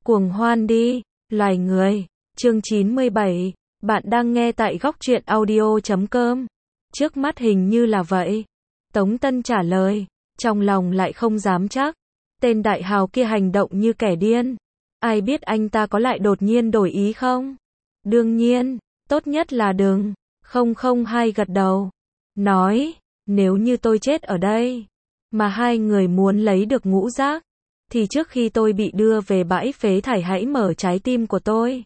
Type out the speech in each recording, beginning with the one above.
Cuồng hoan đi, loài người. Chương 97, bạn đang nghe tại góc truyện audio.com. Trước mắt hình như là vậy. Tống Tân trả lời, trong lòng lại không dám chắc. Tên đại hào kia hành động như kẻ điên. Ai biết anh ta có lại đột nhiên đổi ý không? Đương nhiên, tốt nhất là đừng. 002 gật đầu. Nói, nếu như tôi chết ở đây, mà hai người muốn lấy được ngũ giác, thì trước khi tôi bị đưa về bãi phế thải hãy mở trái tim của tôi.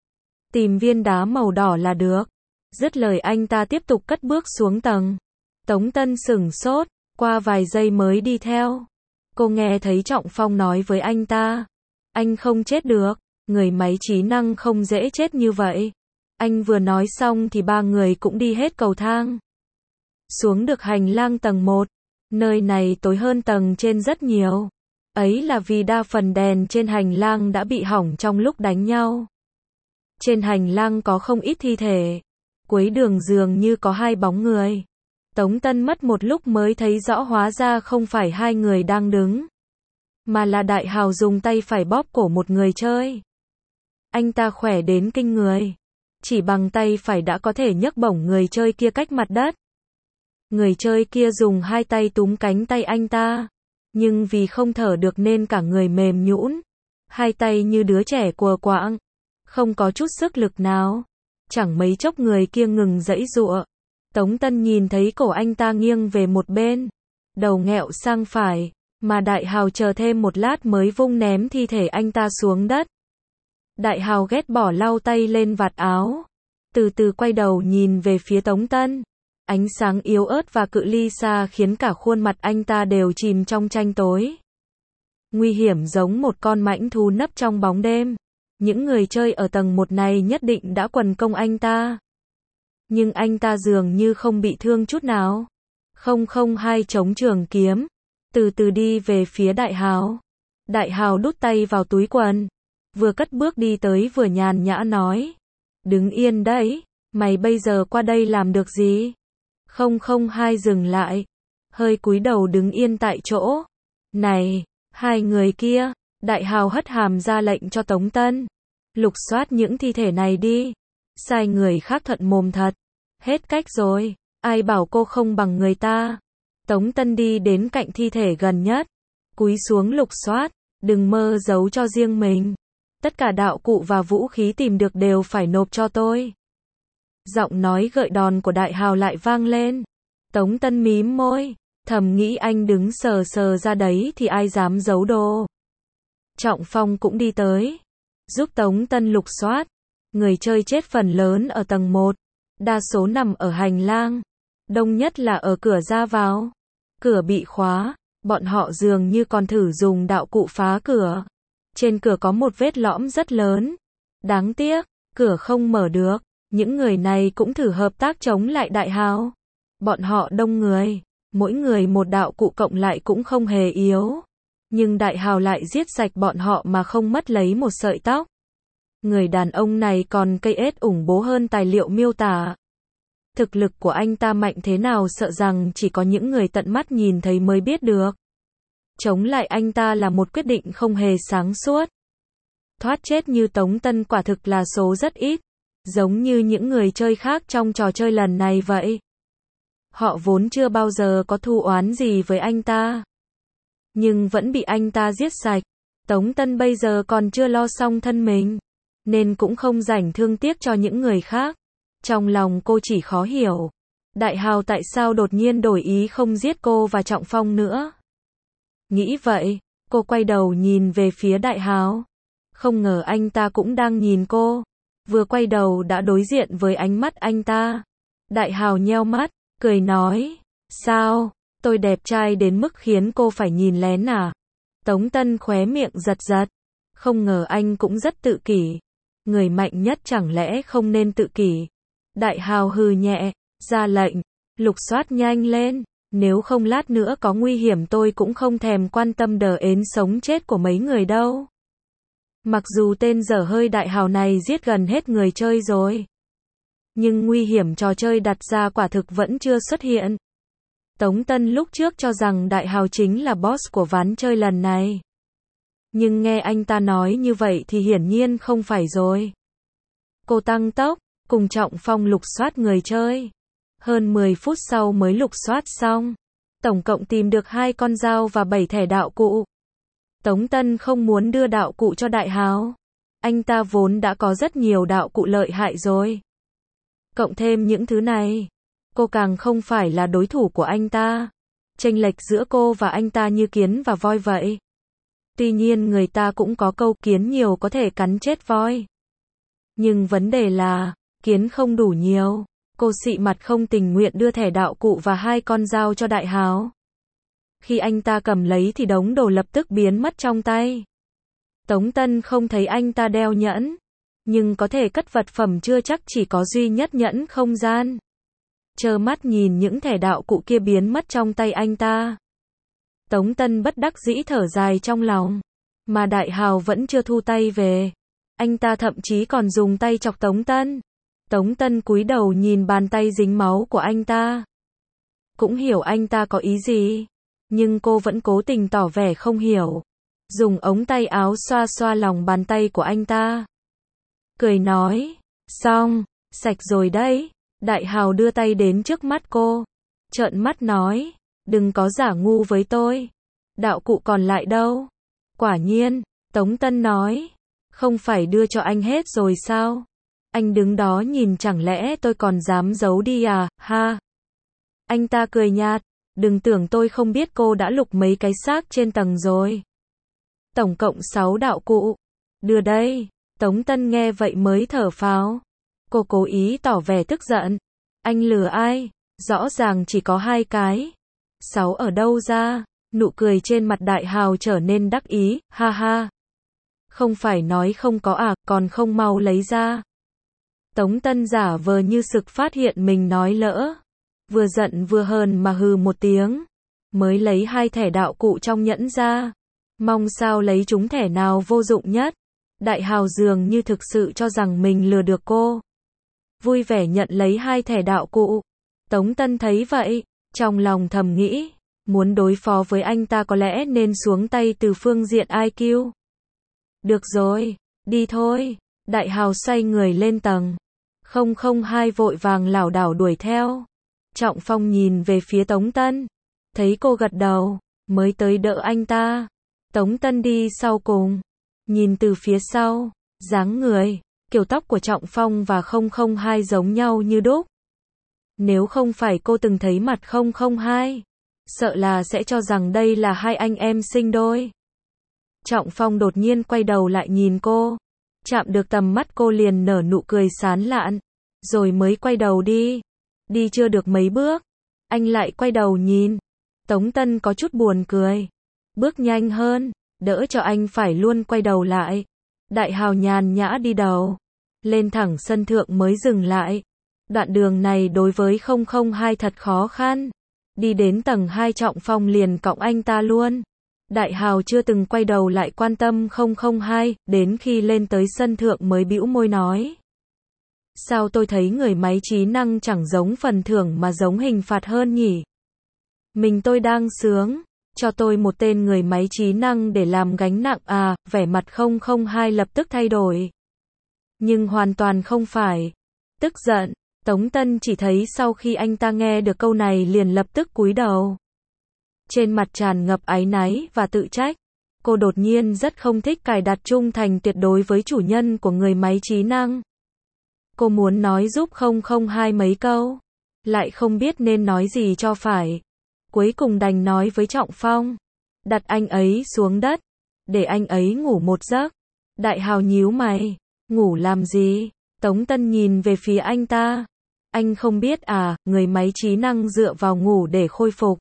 Tìm viên đá màu đỏ là được. Dứt lời anh ta tiếp tục cất bước xuống tầng. Tống Tân sửng sốt, qua vài giây mới đi theo. Cô nghe thấy Trọng Phong nói với anh ta. Anh không chết được, người máy trí năng không dễ chết như vậy. Anh vừa nói xong thì ba người cũng đi hết cầu thang. Xuống được hành lang tầng 1. Nơi này tối hơn tầng trên rất nhiều. Ấy là vì đa phần đèn trên hành lang đã bị hỏng trong lúc đánh nhau. Trên hành lang có không ít thi thể. Cuối đường dường như có hai bóng người. Tống Tân mất một lúc mới thấy rõ hóa ra không phải hai người đang đứng, mà là đại hào dùng tay phải bóp cổ một người chơi. Anh ta khỏe đến kinh người. Chỉ bằng tay phải đã có thể nhấc bổng người chơi kia cách mặt đất. Người chơi kia dùng hai tay túm cánh tay anh ta. Nhưng vì không thở được nên cả người mềm nhũn. Hai tay như đứa trẻ quờ quạng. Không có chút sức lực nào. Chẳng mấy chốc người kia ngừng giãy giụa. Tống Tân nhìn thấy cổ anh ta nghiêng về một bên. Đầu nghẹo sang phải. Mà đại hào chờ thêm một lát mới vung ném thi thể anh ta xuống đất. Đại hào ghét bỏ lau tay lên vạt áo. Từ từ quay đầu nhìn về phía Tống Tân. Ánh sáng yếu ớt và cự ly xa khiến cả khuôn mặt anh ta đều chìm trong tranh tối. Nguy hiểm giống một con mãnh thú nấp trong bóng đêm. Những người chơi ở tầng 1 này nhất định đã quần công anh ta. Nhưng anh ta dường như không bị thương chút nào. 002 chống trường kiếm. Từ từ đi về phía đại hào. Đại hào đút tay vào túi quần. Vừa cất bước đi tới vừa nhàn nhã nói. Đứng yên đấy, mày bây giờ qua đây làm được gì? 002 dừng lại. Hơi cúi đầu đứng yên tại chỗ. Này, hai người kia. Đại hào hất hàm ra lệnh cho Tống Tân. Lục soát những thi thể này đi. Sai người khác thuận mồm thật. Hết cách rồi, ai bảo cô không bằng người ta. Tống Tân đi đến cạnh thi thể gần nhất. Cúi xuống lục soát. Đừng mơ giấu cho riêng mình. Tất cả đạo cụ và vũ khí tìm được đều phải nộp cho tôi. Giọng nói gợi đòn của đại hào lại vang lên. Tống Tân mím môi. Thầm nghĩ anh đứng sờ sờ ra đấy thì ai dám giấu đồ. Trọng Phong cũng đi tới. Giúp Tống Tân lục soát. Người chơi chết phần lớn ở tầng 1. Đa số nằm ở hành lang. Đông nhất là ở cửa ra vào. Cửa bị khóa. Bọn họ dường như còn thử dùng đạo cụ phá cửa. Trên cửa có một vết lõm rất lớn. Đáng tiếc, cửa không mở được. Những người này cũng thử hợp tác chống lại đại hào. Bọn họ đông người. Mỗi người một đạo cụ cộng lại cũng không hề yếu. Nhưng đại hào lại giết sạch bọn họ mà không mất lấy một sợi tóc. Người đàn ông này còn cây ết ủng bố hơn tài liệu miêu tả. Thực lực của anh ta mạnh thế nào sợ rằng chỉ có những người tận mắt nhìn thấy mới biết được. Chống lại anh ta là một quyết định không hề sáng suốt. Thoát chết như Tống Tân quả thực là số rất ít. Giống như những người chơi khác trong trò chơi lần này vậy. Họ vốn chưa bao giờ có thù oán gì với anh ta. Nhưng vẫn bị anh ta giết sạch. Tống Tân bây giờ còn chưa lo xong thân mình. Nên cũng không rảnh thương tiếc cho những người khác. Trong lòng cô chỉ khó hiểu. Đại hào tại sao đột nhiên đổi ý không giết cô và Trọng Phong nữa. Nghĩ vậy, cô quay đầu nhìn về phía đại hào. Không ngờ anh ta cũng đang nhìn cô. Vừa quay đầu đã đối diện với ánh mắt anh ta. Đại hào nheo mắt, cười nói. Sao, tôi đẹp trai đến mức khiến cô phải nhìn lén à? Tống Tân khóe miệng giật giật. Không ngờ anh cũng rất tự kỷ. Người mạnh nhất chẳng lẽ không nên tự kỷ. Đại hào hừ nhẹ, ra lệnh. Lục soát nhanh lên. Nếu không lát nữa có nguy hiểm tôi cũng không thèm quan tâm đờ ến sống chết của mấy người đâu. Mặc dù tên dở hơi đại hào này giết gần hết người chơi rồi. Nhưng nguy hiểm trò chơi đặt ra quả thực vẫn chưa xuất hiện. Tống Tân lúc trước cho rằng đại hào chính là boss của ván chơi lần này. Nhưng nghe anh ta nói như vậy thì hiển nhiên không phải rồi. Cô tăng tốc, cùng Trọng Phong lục soát người chơi. Hơn 10 phút sau mới lục soát xong. Tổng cộng tìm được 2 con dao và 7 thẻ đạo cụ. Tống Tân không muốn đưa đạo cụ cho Đại Hào. Anh ta vốn đã có rất nhiều đạo cụ lợi hại rồi. Cộng thêm những thứ này, cô càng không phải là đối thủ của anh ta. Chênh lệch giữa cô và anh ta như kiến và voi vậy. Tuy nhiên người ta cũng có câu kiến nhiều có thể cắn chết voi. Nhưng vấn đề là, kiến không đủ nhiều. Cô xị mặt không tình nguyện đưa thẻ đạo cụ và 2 con dao cho Đại Hào. Khi anh ta cầm lấy thì đống đồ lập tức biến mất trong tay. Tống Tân không thấy anh ta đeo nhẫn. Nhưng có thể cất vật phẩm chưa chắc chỉ có duy nhất nhẫn không gian. Trơ mắt nhìn những thẻ đạo cụ kia biến mất trong tay anh ta. Tống Tân bất đắc dĩ thở dài trong lòng. Mà Đại Hào vẫn chưa thu tay về. Anh ta thậm chí còn dùng tay chọc Tống Tân. Tống Tân cúi đầu nhìn bàn tay dính máu của anh ta. Cũng hiểu anh ta có ý gì. Nhưng cô vẫn cố tình tỏ vẻ không hiểu. Dùng ống tay áo xoa xoa lòng bàn tay của anh ta. Cười nói, xong, sạch rồi đấy. Đại Hào đưa tay đến trước mắt cô. Trợn mắt nói, đừng có giả ngu với tôi. Đạo cụ còn lại đâu? Quả nhiên, Tống Tân nói, không phải đưa cho anh hết rồi sao? Anh đứng đó nhìn chẳng lẽ tôi còn dám giấu đi à, ha? Anh ta cười nhạt, đừng tưởng tôi không biết cô đã lục mấy cái xác trên tầng rồi. Tổng cộng 6 đạo cụ. Đưa đây. Tống Tân nghe vậy mới thở phào. Cô cố ý tỏ vẻ tức giận. Anh lừa ai? Rõ ràng chỉ có 2 cái. 6 ở đâu ra? Nụ cười trên mặt Đại Hào trở nên đắc ý, ha ha. Không phải nói không có à, còn không mau lấy ra. Tống Tân giả vờ như sực phát hiện mình nói lỡ. Vừa giận vừa hờn mà hừ một tiếng. Mới lấy 2 thẻ đạo cụ trong nhẫn ra. Mong sao lấy chúng thẻ nào vô dụng nhất. Đại Hào dường như thực sự cho rằng mình lừa được cô. Vui vẻ nhận lấy 2 thẻ đạo cụ. Tống Tân thấy vậy, trong lòng thầm nghĩ, muốn đối phó với anh ta có lẽ nên xuống tay từ phương diện IQ. Được rồi, đi thôi. Đại Hào xoay người lên tầng. 002 vội vàng lảo đảo đuổi theo. Trọng Phong nhìn về phía Tống Tân. Thấy cô gật đầu, mới tới đỡ anh ta. Tống Tân đi sau cùng. Nhìn từ phía sau, dáng người, kiểu tóc của Trọng Phong và 002 giống nhau như đúc. Nếu không phải cô từng thấy mặt 002, sợ là sẽ cho rằng đây là 2 anh em sinh đôi. Trọng Phong đột nhiên quay đầu lại nhìn cô. Chạm được tầm mắt cô liền nở nụ cười sán lạn. Rồi mới quay đầu đi. Đi chưa được mấy bước. Anh lại quay đầu nhìn. Tống Tân có chút buồn cười. Bước nhanh hơn. Đỡ cho anh phải luôn quay đầu lại. Đại Hào nhàn nhã đi đầu. Lên thẳng sân thượng mới dừng lại. Đoạn đường này đối với 002 thật khó khăn. Đi đến tầng 2 Trọng Phong liền cõng anh ta luôn. Đại Hào chưa từng quay đầu lại quan tâm 002, đến khi lên tới sân thượng mới bĩu môi nói. Sao tôi thấy người máy trí năng chẳng giống phần thưởng mà giống hình phạt hơn nhỉ? Mình tôi đang sướng, cho tôi một tên người máy trí năng để làm gánh nặng à, vẻ mặt 002 lập tức thay đổi. Nhưng hoàn toàn không phải. Tức giận, Tống Tân chỉ thấy sau khi anh ta nghe được câu này liền lập tức cúi đầu. Trên mặt tràn ngập áy náy và tự trách. Cô đột nhiên rất không thích cài đặt trung thành tuyệt đối với chủ nhân của người máy trí năng. Cô muốn nói giúp 002 mấy câu. Lại không biết nên nói gì cho phải. Cuối cùng đành nói với Trọng Phong. Đặt anh ấy xuống đất. Để anh ấy ngủ một giấc. Đại Hào nhíu mày. Ngủ làm gì? Tống Tân nhìn về phía anh ta. Anh không biết à, người máy trí năng dựa vào ngủ để khôi phục.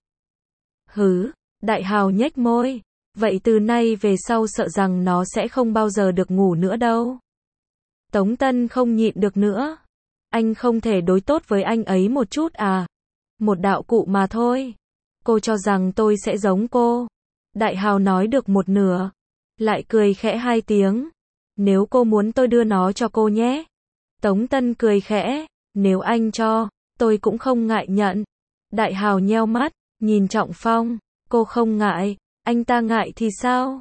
Hứ, Đại Hào nhếch môi. Vậy từ nay về sau sợ rằng nó sẽ không bao giờ được ngủ nữa đâu. Tống Tân không nhịn được nữa. Anh không thể đối tốt với anh ấy một chút à? Một đạo cụ mà thôi. Cô cho rằng tôi sẽ giống cô. Đại Hào nói được một nửa. Lại cười khẽ 2 tiếng. Nếu cô muốn tôi đưa nó cho cô nhé. Tống Tân cười khẽ. Nếu anh cho, tôi cũng không ngại nhận. Đại Hào nheo mắt, nhìn Trọng Phong. Cô không ngại, anh ta ngại thì sao?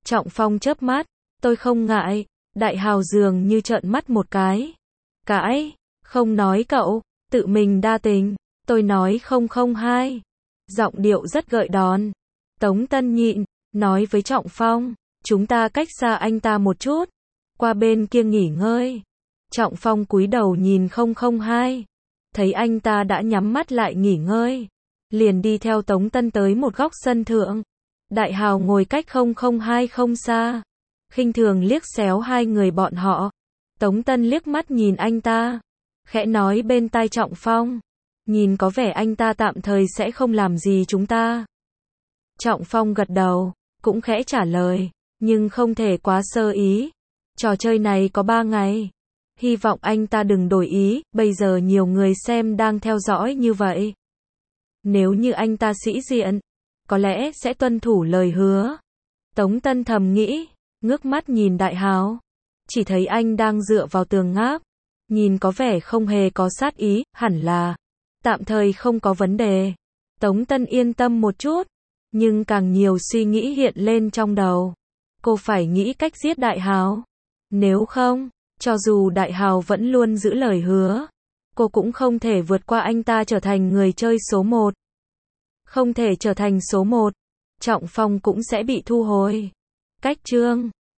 Trọng Phong chớp mắt, tôi không ngại. Đại Hào dường như trợn mắt một cái. Cãi, không nói cậu, tự mình đa tình. Tôi nói 002. Giọng điệu rất gợi đòn. Tống Tân nhịn, nói với Trọng Phong, chúng ta cách xa anh ta một chút, qua bên kia nghỉ ngơi. Trọng Phong cúi đầu nhìn 002, thấy anh ta đã nhắm mắt lại nghỉ ngơi, liền đi theo Tống Tân tới một góc sân thượng. Đại Hào ngồi cách 002 không xa, khinh thường liếc xéo hai người bọn họ. Tống Tân liếc mắt nhìn anh ta, khẽ nói bên tai Trọng Phong, nhìn có vẻ anh ta tạm thời sẽ không làm gì chúng ta. Trọng Phong gật đầu, cũng khẽ trả lời, nhưng không thể quá sơ ý. Trò chơi này có 3 ngày. Hy vọng anh ta đừng đổi ý, bây giờ nhiều người xem đang theo dõi như vậy. Nếu như anh ta sĩ diện, có lẽ sẽ tuân thủ lời hứa. Tống Tân thầm nghĩ, ngước mắt nhìn Đại Hào. Chỉ thấy anh đang dựa vào tường ngáp. Nhìn có vẻ không hề có sát ý, hẳn là tạm thời không có vấn đề. Tống Tân yên tâm một chút, nhưng càng nhiều suy nghĩ hiện lên trong đầu. Cô phải nghĩ cách giết Đại Hào. Nếu không, cho dù Đại Hào vẫn luôn giữ lời hứa, cô cũng không thể vượt qua anh ta trở thành người chơi số 1. Không thể trở thành số 1, Trọng Phong cũng sẽ bị thu hồi. Cách chương